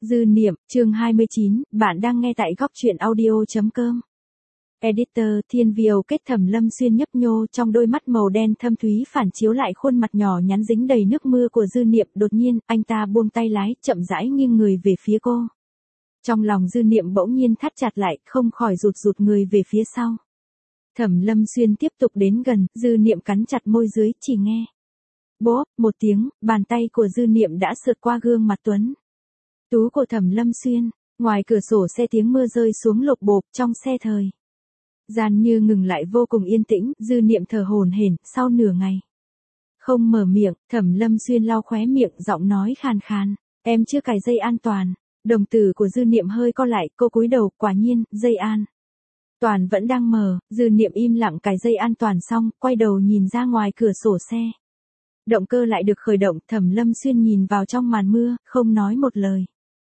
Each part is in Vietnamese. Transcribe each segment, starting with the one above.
Dư niệm, chương 29, bạn đang nghe tại góc truyện audio.com. Editor, Thiên Viều kết Thẩm Lâm Xuyên nhấp nhô trong đôi mắt màu đen thâm thúy phản chiếu lại khuôn mặt nhỏ nhắn dính đầy nước mưa của Dư niệm. Đột nhiên, anh ta buông tay lái, chậm rãi nghiêng người về phía cô. Trong lòng Dư niệm bỗng nhiên thắt chặt lại, không khỏi rụt rụt người về phía sau. Thẩm Lâm Xuyên tiếp tục đến gần, Dư niệm cắn chặt môi dưới, chỉ nghe. Bốp, một tiếng, bàn tay của Dư niệm đã sượt qua gương mặt tuấn tú của Thẩm Lâm Xuyên. Ngoài cửa sổ xe tiếng mưa rơi xuống lộp bộp, trong xe thời gian như ngừng lại vô cùng yên tĩnh. Dư niệm thở hổn hển, sau nửa ngày không mở miệng. Thẩm Lâm Xuyên lau khóe miệng, giọng nói khàn khàn, em chưa cài dây an toàn. Đồng tử của Dư niệm hơi co lại, cô cúi đầu, quả nhiên, dây an toàn vẫn đang mở. Dư niệm im lặng cài dây an toàn xong, quay đầu nhìn ra ngoài cửa sổ xe. Động cơ lại được khởi động. Thẩm Lâm Xuyên nhìn vào trong màn mưa, không nói một lời.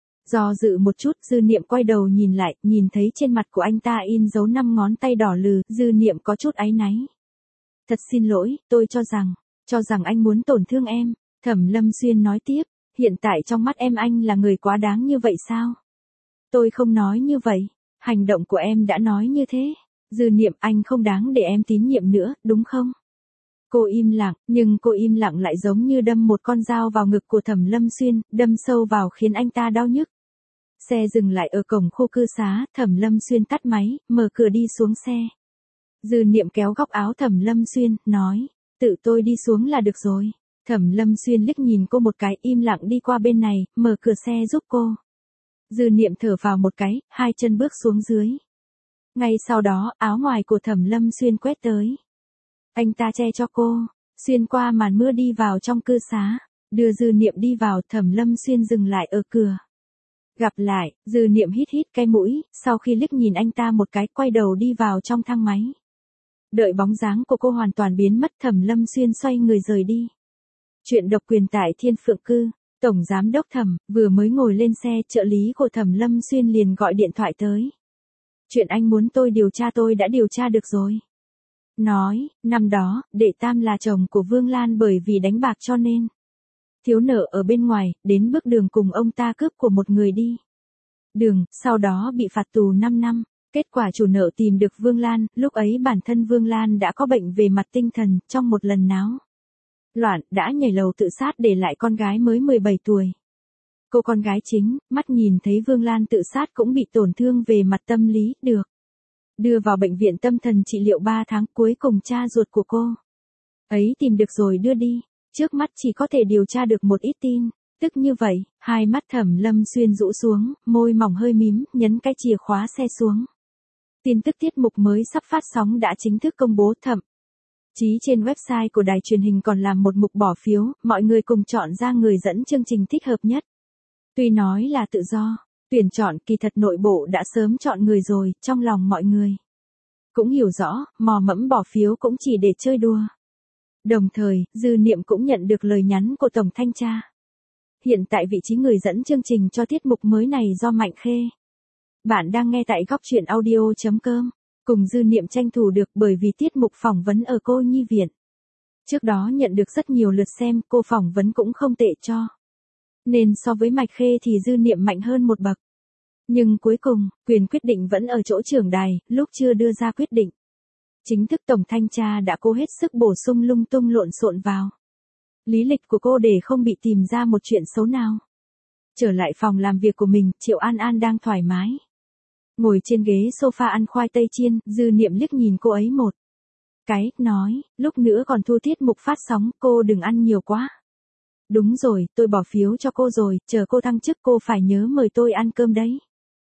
Do dự một chút, Dư niệm quay đầu nhìn lại, nhìn thấy trên mặt của anh ta in dấu 5 ngón tay đỏ lừ. Dư niệm có chút áy náy. Thật xin lỗi, tôi cho rằng anh muốn tổn thương em. Thẩm Lâm Xuyên nói tiếp, hiện tại trong mắt em anh là người quá đáng như vậy sao? Tôi không nói như vậy, hành động của em đã nói như thế. Dư niệm, anh không đáng để em tín nhiệm nữa, đúng không? Cô im lặng, nhưng cô im lặng lại giống như đâm một con dao vào ngực của Thẩm Lâm Xuyên, đâm sâu vào khiến anh ta đau nhức. Xe dừng lại ở cổng khu cư xá, Thẩm Lâm Xuyên tắt máy, mở cửa đi xuống xe. Dư niệm kéo góc áo Thẩm Lâm Xuyên, nói, tự tôi đi xuống là được rồi. Thẩm Lâm Xuyên liếc nhìn cô một cái, im lặng đi qua bên này, mở cửa xe giúp cô. Dư niệm thở vào một cái, hai chân bước xuống dưới. Ngay sau đó, áo ngoài của Thẩm Lâm Xuyên quét tới. Anh ta che cho cô, xuyên qua màn mưa đi vào trong cư xá, đưa Dư niệm đi vào. Thẩm Lâm Xuyên dừng lại ở cửa. Gặp lại, Dư niệm hít hít cái mũi, sau khi liếc nhìn anh ta một cái, quay đầu đi vào trong thang máy. Đợi bóng dáng của cô hoàn toàn biến mất, Thẩm Lâm Xuyên xoay người rời đi. Chuyện độc quyền tại Thiên Phượng Cư. Tổng giám đốc Thẩm vừa mới ngồi lên xe, trợ lý của Thẩm Lâm Xuyên liền gọi điện thoại tới. Chuyện anh muốn tôi điều tra tôi đã điều tra được rồi. Nói, năm đó, Đệ Tam là chồng của Vương Lan, bởi vì đánh bạc cho nên thiếu nợ ở bên ngoài, đến bước đường cùng ông ta cướp của một người đi đường, sau đó bị phạt tù 5 năm. Kết quả chủ nợ tìm được Vương Lan, lúc ấy bản thân Vương Lan đã có bệnh về mặt tinh thần, trong một lần náo loạn, đã nhảy lầu tự sát để lại con gái mới 17 tuổi. Cô con gái chính, mắt nhìn thấy Vương Lan tự sát cũng bị tổn thương về mặt tâm lý, được đưa vào bệnh viện tâm thần trị liệu 3 tháng, cuối cùng cha ruột của cô ấy tìm được rồi đưa đi. Trước mắt chỉ có thể điều tra được một ít tin tức như vậy. Hai mắt Thẩm Lâm Xuyên rũ xuống, môi mỏng hơi mím, nhấn cái chìa khóa xe xuống. Tin tức tiết mục mới sắp phát sóng đã chính thức công bố. Thậm chí trên website của đài truyền hình còn làm một mục bỏ phiếu, mọi người cùng chọn ra người dẫn chương trình thích hợp nhất. Tuy nói là tự do tuyển chọn, kỳ thật nội bộ đã sớm chọn người rồi. Trong lòng mọi người cũng hiểu rõ, mò mẫm bỏ phiếu cũng chỉ để chơi đùa. Đồng thời, Dư niệm cũng nhận được lời nhắn của Tổng Thanh tra. Hiện tại vị trí người dẫn chương trình cho tiết mục mới này do Mạnh Khê. Bạn đang nghe tại góc truyện audio.com. Cùng Dư niệm tranh thủ được, bởi vì tiết mục phỏng vấn ở Cô Nhi Viện trước đó nhận được rất nhiều lượt xem, cô phỏng vấn cũng không tệ cho nên so với Mạch Khê thì Dư niệm mạnh hơn một bậc. Nhưng cuối cùng, quyền quyết định vẫn ở chỗ trưởng đài. Lúc chưa đưa ra quyết định chính thức, Tổng Thanh tra đã cố hết sức bổ sung lung tung lộn xộn vào lý lịch của cô để không bị tìm ra một chuyện xấu nào. Trở lại phòng làm việc của mình, Triệu An An đang thoải mái ngồi trên ghế sofa ăn khoai tây chiên. Dư niệm liếc nhìn cô ấy một cái, nói, lúc nữa còn thu tiết mục phát sóng, cô đừng ăn nhiều quá. Đúng rồi, tôi bỏ phiếu cho cô rồi, chờ cô thăng chức cô phải nhớ mời tôi ăn cơm đấy.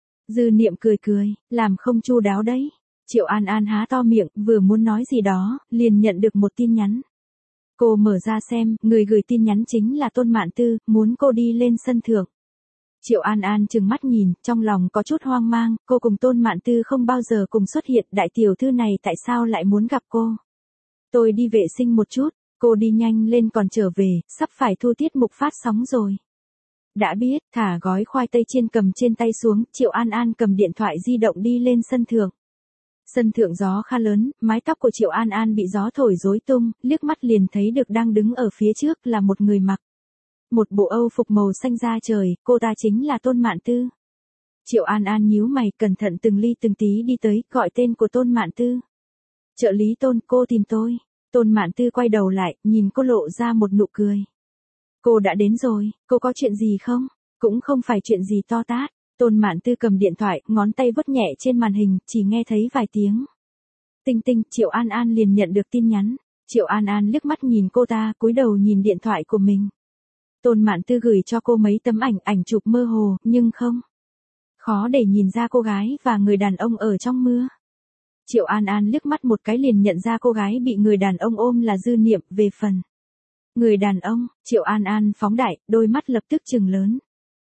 Dư niệm cười cười, làm không chu đáo đấy. Triệu An An há to miệng, vừa muốn nói gì đó, liền nhận được một tin nhắn. Cô mở ra xem, người gửi tin nhắn chính là Tôn Mạn Tư, muốn cô đi lên sân thượng. Triệu An An trừng mắt nhìn, trong lòng có chút hoang mang, cô cùng Tôn Mạn Tư không bao giờ cùng xuất hiện, đại tiểu thư này tại sao lại muốn gặp cô? Tôi đi vệ sinh một chút, cô đi nhanh lên còn trở về, sắp phải thu tiết mục phát sóng rồi. Đã biết, thả gói khoai tây chiên cầm trên tay xuống, Triệu An An cầm điện thoại di động đi lên sân thượng. Sân thượng gió khá lớn, mái tóc của Triệu An An bị gió thổi rối tung, liếc mắt liền thấy được đang đứng ở phía trước là một người mặc một bộ Âu phục màu xanh da trời, cô ta chính là Tôn Mạn Tư. Triệu An An nhíu mày, cẩn thận từng ly từng tí đi tới, gọi tên của Tôn Mạn Tư. Trợ lý Tôn, cô tìm tôi. Tôn Mạn Tư quay đầu lại, nhìn cô lộ ra một nụ cười. Cô đã đến rồi, cô có chuyện gì không? Cũng không phải chuyện gì to tát. Tôn Mạn Tư cầm điện thoại, ngón tay vuốt nhẹ trên màn hình, chỉ nghe thấy vài tiếng. Tinh tinh, Triệu An An liền nhận được tin nhắn. Triệu An An liếc mắt nhìn cô ta, cúi đầu nhìn điện thoại của mình. Tôn Mạn Tư gửi cho cô mấy tấm ảnh chụp mơ hồ, nhưng không. Khó để nhìn ra cô gái và người đàn ông ở trong mưa. Triệu An An liếc mắt một cái liền nhận ra cô gái bị người đàn ông ôm là Dư Niệm. Về phần người đàn ông, Triệu An An phóng đại, đôi mắt lập tức trừng lớn.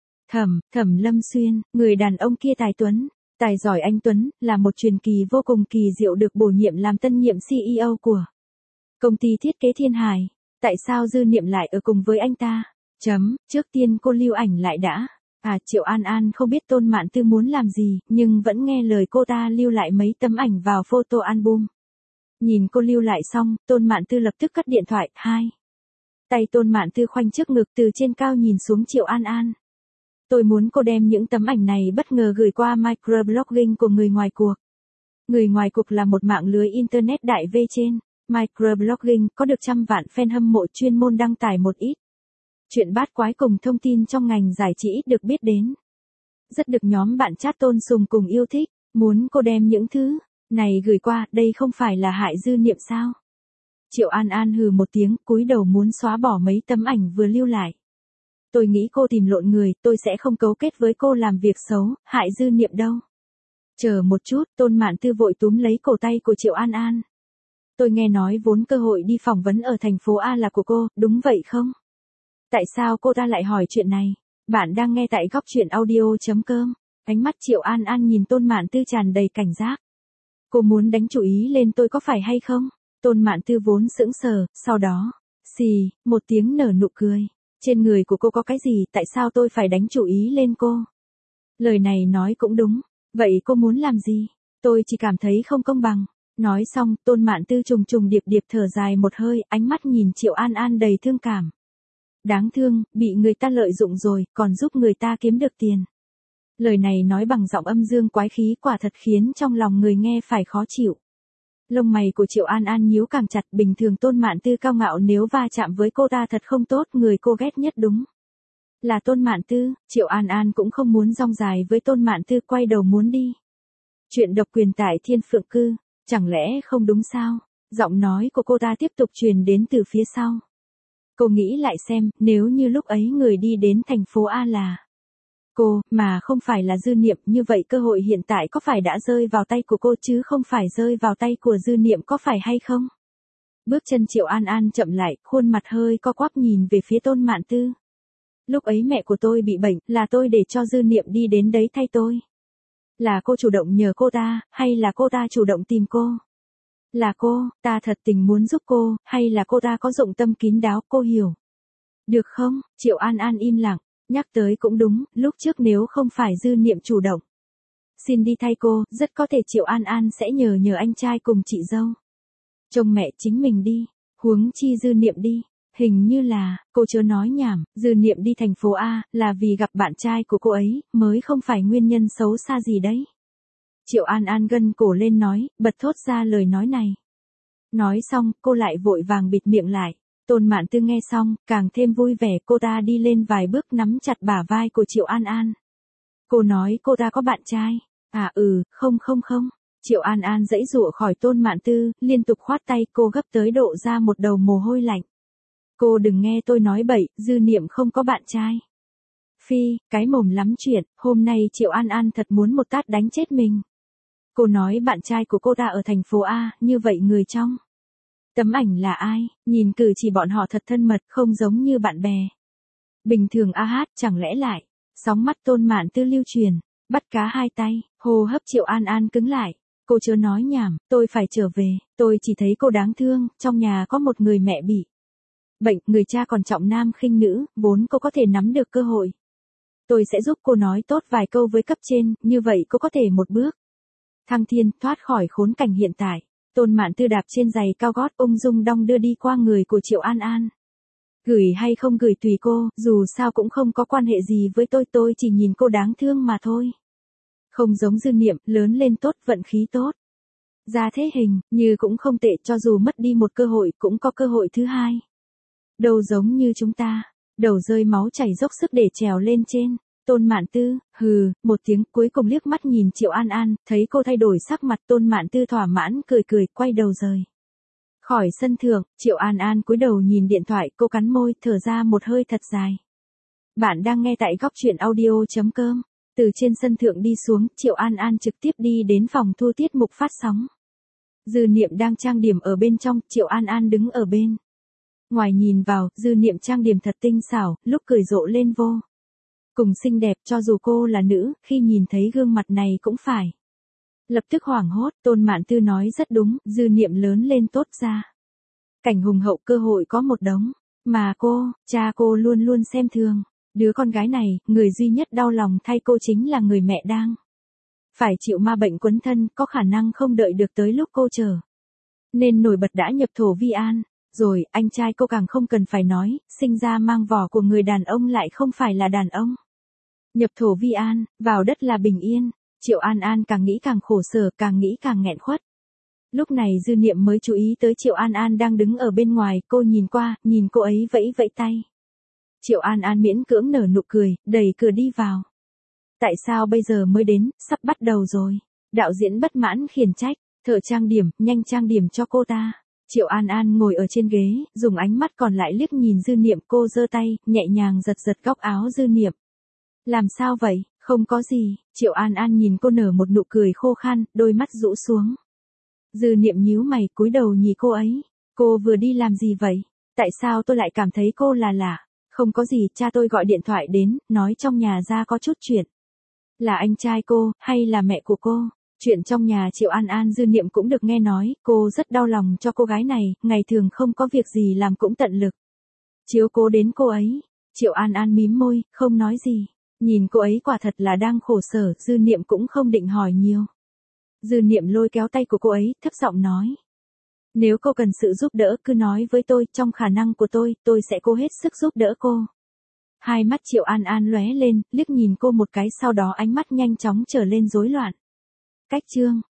Thẩm Lâm Xuyên, người đàn ông kia tài tuấn, tài giỏi anh Tuấn, là một truyền kỳ vô cùng kỳ diệu được bổ nhiệm làm tân nhiệm CEO của công ty thiết kế Thiên Hải. Tại sao Dư Niệm lại ở cùng với anh ta? Trước tiên cô lưu ảnh lại đã. Triệu An An không biết Tôn Mạn Tư muốn làm gì, nhưng vẫn nghe lời cô ta lưu lại mấy tấm ảnh vào photo album. Nhìn cô lưu lại xong, Tôn Mạn Tư lập tức cắt điện thoại. Tay Tôn Mạn Tư khoanh trước ngực, từ trên cao nhìn xuống Triệu An An. Tôi muốn cô đem những tấm ảnh này bất ngờ gửi qua microblogging của người ngoài cuộc. Người ngoài cuộc là một mạng lưới internet đại V trên microblogging, có được trăm vạn fan hâm mộ chuyên môn đăng tải một ít chuyện bát quái cùng thông tin trong ngành giải trí ít được biết đến. Rất được nhóm bạn chat tôn sùng cùng yêu thích. Muốn cô đem những thứ này gửi qua, đây không phải là hại Dư Niệm sao? Triệu An An hừ một tiếng, cúi đầu muốn xóa bỏ mấy tấm ảnh vừa lưu lại. Tôi nghĩ cô tìm lộn người, tôi sẽ không cấu kết với cô làm việc xấu, hại Dư Niệm đâu. Chờ một chút, Tôn Mạn Tư vội túm lấy cổ tay của Triệu An An. Tôi nghe nói vốn cơ hội đi phỏng vấn ở thành phố A là của cô, đúng vậy không? Tại sao cô ta lại hỏi chuyện này? Bạn đang nghe tại góc truyện audio.com. Ánh mắt Triệu An An nhìn Tôn Mạn Tư tràn đầy cảnh giác. Cô muốn đánh chủ ý lên tôi có phải hay không? Tôn Mạn Tư vốn sững sờ, sau đó, xì, một tiếng nở nụ cười. Trên người của cô có cái gì, tại sao tôi phải đánh chủ ý lên cô? Lời này nói cũng đúng. Vậy cô muốn làm gì? Tôi chỉ cảm thấy không công bằng. Nói xong, Tôn Mạn Tư trùng trùng điệp điệp thở dài một hơi, ánh mắt nhìn Triệu An An đầy thương cảm. Đáng thương, bị người ta lợi dụng rồi, còn giúp người ta kiếm được tiền. Lời này nói bằng giọng âm dương quái khí, quả thật khiến trong lòng người nghe phải khó chịu. Lông mày của Triệu An An nhíu càng chặt, bình thường Tôn Mạn Tư cao ngạo, nếu va chạm với cô ta thật không tốt, người cô ghét nhất đúng là Tôn Mạn Tư. Triệu An An cũng không muốn rong dài với Tôn Mạn Tư, quay đầu muốn đi. Chuyện độc quyền tại Thiên Phượng Cư, chẳng lẽ không đúng sao? Giọng nói của cô ta tiếp tục truyền đến từ phía sau. Cô nghĩ lại xem, nếu như lúc ấy người đi đến thành phố A là cô, mà không phải là Dư Niệm, như vậy cơ hội hiện tại có phải đã rơi vào tay của cô chứ không phải rơi vào tay của Dư Niệm, có phải hay không? Bước chân Triệu An An chậm lại, khuôn mặt hơi co quắp nhìn về phía Tôn Mạn Tư. Lúc ấy mẹ của tôi bị bệnh, là tôi để cho Dư Niệm đi đến đấy thay tôi. Là cô chủ động nhờ cô ta, hay là cô ta chủ động tìm cô? Là cô, ta thật tình muốn giúp cô, hay là cô ta có dụng tâm kín đáo, cô hiểu? Được không? Triệu An An im lặng, nhắc tới cũng đúng, lúc trước nếu không phải Dư Niệm chủ động xin đi thay cô, rất có thể Triệu An An sẽ nhờ anh trai cùng chị dâu trông mẹ chính mình đi, huống chi Dư Niệm đi. Hình như là, cô chớ nói nhảm, Dư Niệm đi thành phố A, là vì gặp bạn trai của cô ấy, mới không phải nguyên nhân xấu xa gì đấy. Triệu An An gân cổ lên nói, bật thốt ra lời nói này. Nói xong, cô lại vội vàng bịt miệng lại. Tôn Mạn Tư nghe xong, càng thêm vui vẻ, cô ta đi lên vài bước nắm chặt bả vai của Triệu An An. Cô nói cô ta có bạn trai. Không. Triệu An An giãy giụa khỏi Tôn Mạn Tư, liên tục khoát tay, cô gấp tới độ ra một đầu mồ hôi lạnh. Cô đừng nghe tôi nói bậy, Dư Niệm không có bạn trai. Phi, cái mồm lắm chuyện, hôm nay Triệu An An thật muốn một tát đánh chết mình. Cô nói bạn trai của cô ta ở thành phố A, như vậy người trong tấm ảnh là ai? Nhìn cử chỉ bọn họ thật thân mật, không giống như bạn bè bình thường. Chẳng lẽ lại? Sóng mắt Tôn Mạn Tư lưu truyền, bắt cá hai tay, hô hấp Triệu An An cứng lại. Cô chớ nói nhảm, tôi phải trở về, tôi chỉ thấy cô đáng thương, trong nhà có một người mẹ bị bệnh, người cha còn trọng nam khinh nữ, vốn cô có thể nắm được cơ hội. Tôi sẽ giúp cô nói tốt vài câu với cấp trên, như vậy cô có thể một bước thăng thiên, thoát khỏi khốn cảnh hiện tại. Tôn Mạn Tư đạp trên giày cao gót ung dung đong đưa đi qua người của Triệu An An. Gửi hay không gửi tùy cô, dù sao cũng không có quan hệ gì với tôi chỉ nhìn cô đáng thương mà thôi. Không giống Dư Niệm, lớn lên tốt, vận khí tốt. Ra thế hình, như cũng không tệ, cho dù mất đi một cơ hội cũng có cơ hội thứ hai. Đâu giống như chúng ta, đầu rơi máu chảy dốc sức để trèo lên trên. Tôn Mạn Tư, hừ, một tiếng, cuối cùng liếc mắt nhìn Triệu An An, thấy cô thay đổi sắc mặt, Tôn Mạn Tư thỏa mãn cười cười, quay đầu rời. Khỏi sân thượng, Triệu An An cúi đầu nhìn điện thoại, cô cắn môi, thở ra một hơi thật dài. Bạn đang nghe tại góc truyện audio.com. Từ trên sân thượng đi xuống, Triệu An An trực tiếp đi đến phòng thu tiết mục phát sóng. Dư Niệm đang trang điểm ở bên trong, Triệu An An đứng ở bên. Ngoài nhìn vào, Dư Niệm trang điểm thật tinh xảo, lúc cười rộ lên vô cùng xinh đẹp, cho dù cô là nữ, khi nhìn thấy gương mặt này cũng phải lập tức hoảng hốt. Tôn Mạn Tư nói rất đúng, Dư Niệm lớn lên tốt ra. Cảnh hùng hậu, cơ hội có một đống, mà cha cô luôn luôn xem thường. Đứa con gái này, người duy nhất đau lòng thay cô chính là người mẹ đang phải chịu ma bệnh quấn thân, có khả năng không đợi được tới lúc cô chờ nên nổi bật đã nhập thổ vi an. Rồi, anh trai cô càng không cần phải nói, sinh ra mang vỏ của người đàn ông lại không phải là đàn ông. Nhập thổ vi an, vào đất là bình yên. Triệu An An càng nghĩ càng khổ sở, càng nghĩ càng nghẹn khuất. Lúc này Dư Niệm mới chú ý tới Triệu An An đang đứng ở bên ngoài, cô nhìn qua, nhìn cô ấy vẫy vẫy tay. Triệu An An miễn cưỡng nở nụ cười, đẩy cửa đi vào. Tại sao bây giờ mới đến, sắp bắt đầu rồi. Đạo diễn bất mãn khiển trách, thợ trang điểm, nhanh trang điểm cho cô ta. Triệu An An ngồi ở trên ghế, dùng ánh mắt còn lại liếc nhìn Dư Niệm, cô giơ tay, nhẹ nhàng giật giật góc áo Dư Niệm. Làm sao vậy, không có gì. Triệu An An nhìn cô nở một nụ cười khô khan, đôi mắt rũ xuống. Dư Niệm nhíu mày, cúi đầu nhìn cô ấy. Cô vừa đi làm gì vậy? Tại sao tôi lại cảm thấy cô là lạ? Không có gì, cha tôi gọi điện thoại đến, nói trong nhà ra có chút chuyện. Là anh trai cô, hay là mẹ của cô? Chuyện trong nhà Triệu An An Dư Niệm cũng được nghe nói, cô rất đau lòng cho cô gái này, ngày thường không có việc gì làm cũng tận lực chiếu cố đến cô ấy. Triệu An An mím môi, không nói gì. Nhìn cô ấy quả thật là đang khổ sở, Dư Niệm cũng không định hỏi nhiều. Dư Niệm lôi kéo tay của cô ấy, thấp giọng nói. Nếu cô cần sự giúp đỡ cứ nói với tôi, trong khả năng của tôi sẽ cố hết sức giúp đỡ cô. Hai mắt Triệu An An lóe lên, liếc nhìn cô một cái, sau đó ánh mắt nhanh chóng trở lên rối loạn. Cách chương